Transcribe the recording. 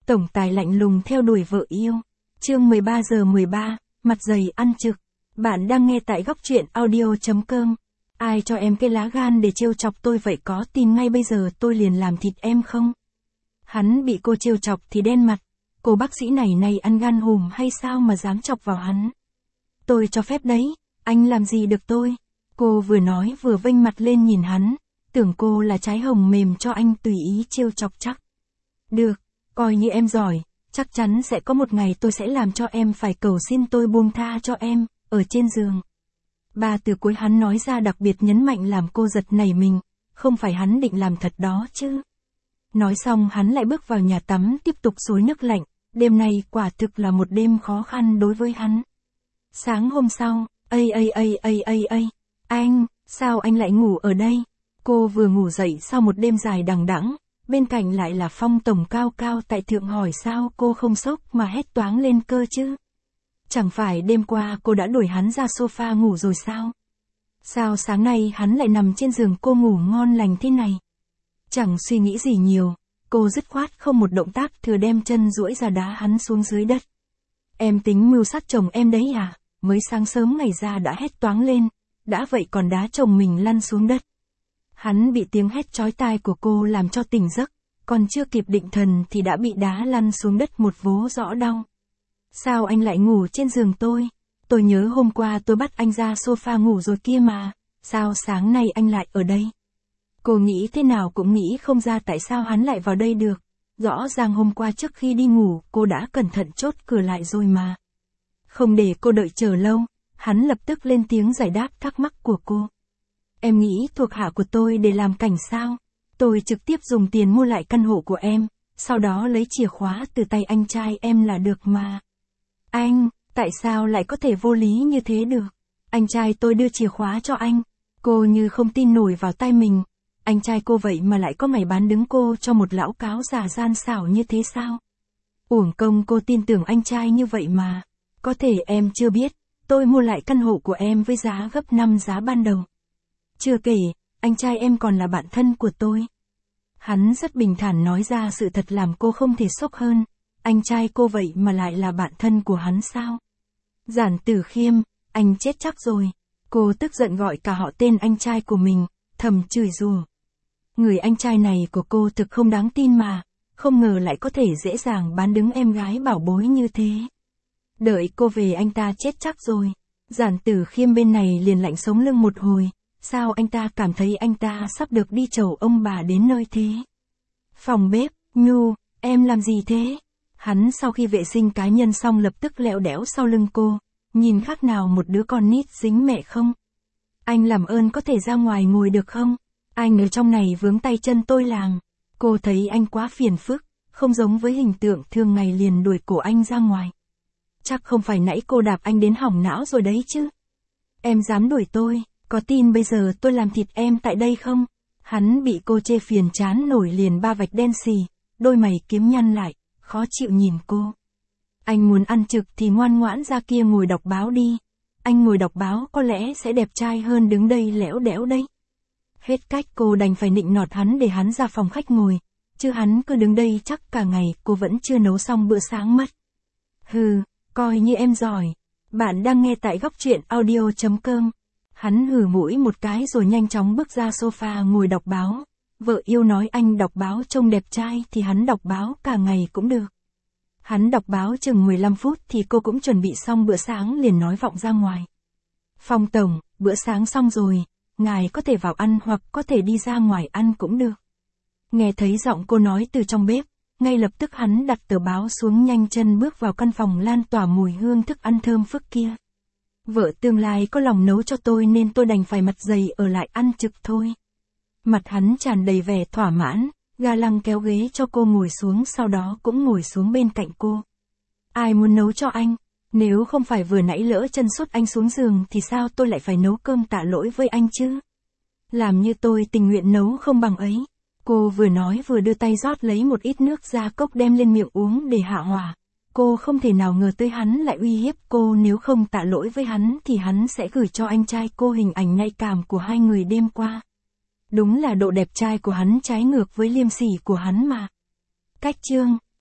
Tổng tài lạnh lùng theo đuổi vợ yêu. Chương 13:13, mặt dày ăn trực. Bạn đang nghe tại góc truyện audio.com. Ai cho em cái lá gan để trêu chọc tôi vậy, có tin ngay bây giờ tôi liền làm thịt em không? Hắn bị cô trêu chọc thì đen mặt. Cô bác sĩ này ăn gan hùm hay sao mà dám chọc vào hắn? Tôi cho phép đấy, anh làm gì được tôi? Cô vừa nói vừa vênh mặt lên nhìn hắn, tưởng cô là trái hồng mềm cho anh tùy ý trêu chọc chắc. Được, coi như em giỏi, chắc chắn sẽ có một ngày tôi sẽ làm cho em phải cầu xin tôi buông tha cho em, ở trên giường. Ba từ cuối hắn nói ra đặc biệt nhấn mạnh làm cô giật nảy mình, không phải hắn định làm thật đó chứ. Nói xong hắn lại bước vào nhà tắm tiếp tục xối nước lạnh, đêm này quả thực là một đêm khó khăn đối với hắn. Sáng hôm sau, anh, sao anh lại ngủ ở đây? Cô vừa ngủ dậy sau một đêm dài đằng đẵng, bên cạnh lại là Phong tổng cao cao tại thượng hỏi sao cô không sốc mà hét toáng lên cơ chứ? Chẳng phải đêm qua cô đã đuổi hắn ra sofa ngủ rồi sao? Sao sáng nay hắn lại nằm trên giường cô ngủ ngon lành thế này? Chẳng suy nghĩ gì nhiều, cô dứt khoát không một động tác thừa đem chân duỗi ra đá hắn xuống dưới đất. Em tính mưu sát chồng em đấy à? Mới sáng sớm ngày ra đã hét toáng lên, đã vậy còn đá chồng mình lăn xuống đất. Hắn bị tiếng hét chói tai của cô làm cho tỉnh giấc, còn chưa kịp định thần thì đã bị đá lăn xuống đất một vố rõ đau. Sao anh lại ngủ trên giường tôi? Tôi nhớ hôm qua tôi bắt anh ra sofa ngủ rồi kia mà, sao sáng nay anh lại ở đây? Cô nghĩ thế nào cũng nghĩ không ra tại sao hắn lại vào đây được. Rõ ràng hôm qua trước khi đi ngủ cô đã cẩn thận chốt cửa lại rồi mà. Không để cô đợi chờ lâu, hắn lập tức lên tiếng giải đáp thắc mắc của cô. Em nghĩ thuộc hạ của tôi để làm cảnh sao? Tôi trực tiếp dùng tiền mua lại căn hộ của em, sau đó lấy chìa khóa từ tay anh trai em là được mà. Anh, tại sao lại có thể vô lý như thế được? Anh trai tôi đưa chìa khóa cho anh. Cô như không tin nổi vào tai mình. Anh trai cô vậy mà lại có mày bán đứng cô cho một lão cáo già gian xảo như thế sao? Uổng công cô tin tưởng anh trai như vậy mà. Có thể em chưa biết, tôi mua lại căn hộ của em với giá gấp 5 giá ban đầu. Chưa kể, anh trai em còn là bạn thân của tôi. Hắn rất bình thản nói ra sự thật làm cô không thể sốc hơn. Anh trai cô vậy mà lại là bạn thân của hắn sao? Giản Tử Khiêm, anh chết chắc rồi. Cô tức giận gọi cả họ tên anh trai của mình, thầm chửi rủa. Người anh trai này của cô thực không đáng tin mà, không ngờ lại có thể dễ dàng bán đứng em gái bảo bối như thế. Đợi cô về anh ta chết chắc rồi. Giản Tử Khiêm bên này liền lạnh sống lưng một hồi. Sao anh ta cảm thấy anh ta sắp được đi chầu ông bà đến nơi thế? Phòng bếp, Nhu, em làm gì thế? Hắn sau khi vệ sinh cá nhân xong lập tức lẹo đẽo sau lưng cô, nhìn khác nào một đứa con nít dính mẹ không? Anh làm ơn có thể ra ngoài ngồi được không? Anh ở trong này vướng tay chân tôi làm. Cô thấy anh quá phiền phức, không giống với hình tượng thường ngày liền đuổi cổ anh ra ngoài. Chắc không phải nãy cô đạp anh đến hỏng não rồi đấy chứ? Em dám đuổi tôi, có tin bây giờ tôi làm thịt em tại đây không? Hắn bị cô chê phiền chán nổi liền ba vạch đen xì, đôi mày kiếm nhăn lại, khó chịu nhìn cô. Anh muốn ăn trực thì ngoan ngoãn ra kia ngồi đọc báo đi. Anh ngồi đọc báo có lẽ sẽ đẹp trai hơn đứng đây lẽo đẽo đấy. Hết cách cô đành phải nịnh nọt hắn để hắn ra phòng khách ngồi, chứ hắn cứ đứng đây chắc cả ngày cô vẫn chưa nấu xong bữa sáng mất. Hừ, coi như em giỏi. Bạn đang nghe tại góc truyện audio.com. Hắn hừ mũi một cái rồi nhanh chóng bước ra sofa ngồi đọc báo. Vợ yêu nói anh đọc báo trông đẹp trai thì hắn đọc báo cả ngày cũng được. Hắn đọc báo chừng 15 phút thì cô cũng chuẩn bị xong bữa sáng liền nói vọng ra ngoài. Phong tổng, bữa sáng xong rồi, ngài có thể vào ăn hoặc có thể đi ra ngoài ăn cũng được. Nghe thấy giọng cô nói từ trong bếp, ngay lập tức hắn đặt tờ báo xuống nhanh chân bước vào căn phòng lan tỏa mùi hương thức ăn thơm phức kia. Vợ tương lai có lòng nấu cho tôi nên tôi đành phải mặt dày ở lại ăn trực thôi. Mặt hắn tràn đầy vẻ thỏa mãn, ga lăng kéo ghế cho cô ngồi xuống sau đó cũng ngồi xuống bên cạnh cô. Ai muốn nấu cho anh? Nếu không phải vừa nãy lỡ chân sút anh xuống giường thì sao tôi lại phải nấu cơm tạ lỗi với anh chứ? Làm như tôi tình nguyện nấu không bằng ấy. Cô vừa nói vừa đưa tay rót lấy một ít nước ra cốc đem lên miệng uống để hạ hỏa. Cô không thể nào ngờ tới hắn lại uy hiếp cô, nếu không tạ lỗi với hắn thì hắn sẽ gửi cho anh trai cô hình ảnh nhạy cảm của hai người đêm qua. Đúng là độ đẹp trai của hắn trái ngược với liêm sỉ của hắn mà. Cách chương